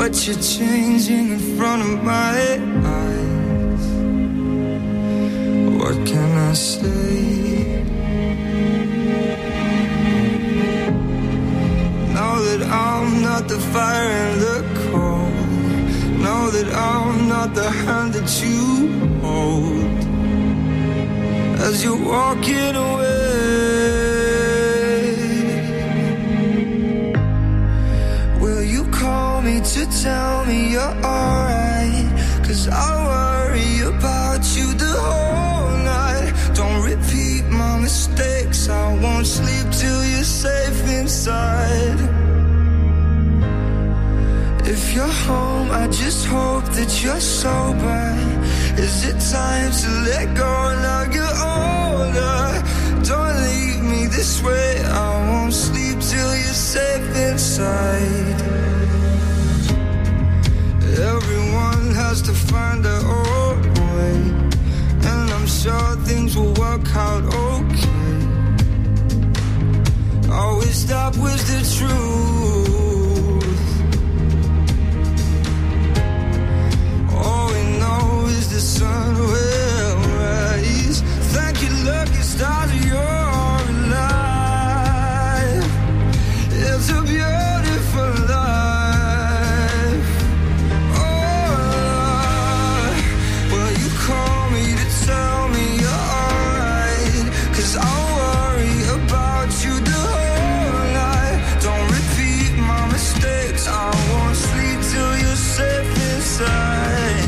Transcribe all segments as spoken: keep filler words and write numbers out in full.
watch it changing in front of my eyes. What can I say? Know that I'm not the fire and the cold. Know that I'm not the hand that you hold as you're walking away. Will you call me to tell me you're alright? Cause I worry about you the whole night. Don't repeat my mistakes, I won't sleep till you're safe inside. If you're home, I just hope that you're sober. Is it time to let go now you're older? Don't leave me this way, I won't sleep till you're safe inside. Everyone has to find their own way, and I'm sure things will work out okay. Always stop with the truth. All we know is the sun will rise. Thank you, lucky stars, you're alive. It's a beautiful life. Oh, will you call me to tell me you're alright? Cause I worry about you the whole night. Don't repeat my mistakes, I won't sleep till you're safe inside.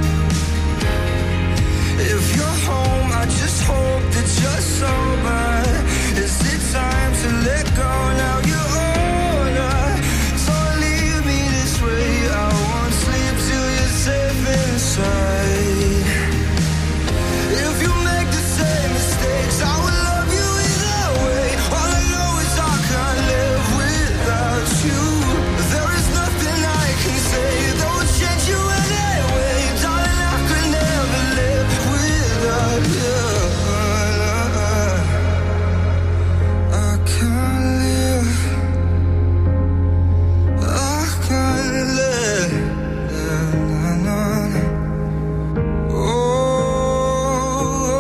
If you're home, I just hope that you're sober. Is it time to let go now you're older? Don't leave me this way, I won't sleep till you're safe inside. If you make the same mistakes, I will love you either way. All I know is I can't live without you. There is nothing I can say that will change you anyway. Darling, I could never live without you. I can't live, I can't live. Na, na, na. Oh,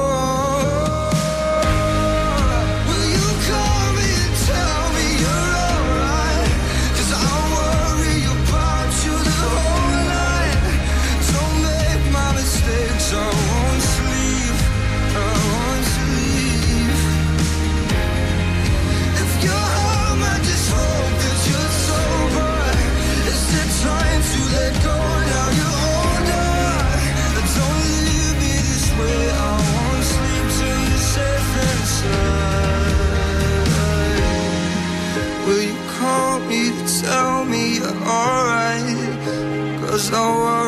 will you call me and tell me you're alright? Cause I worry about you the whole night. Don't make my mistakes, I won't sleep, I won't sleep. If you're home, I just hope that you're sober. Is it time to let go now you're older? Don't leave me this way, I won't sleep till you're safe inside. Will you call me to tell me you're alright? Cause I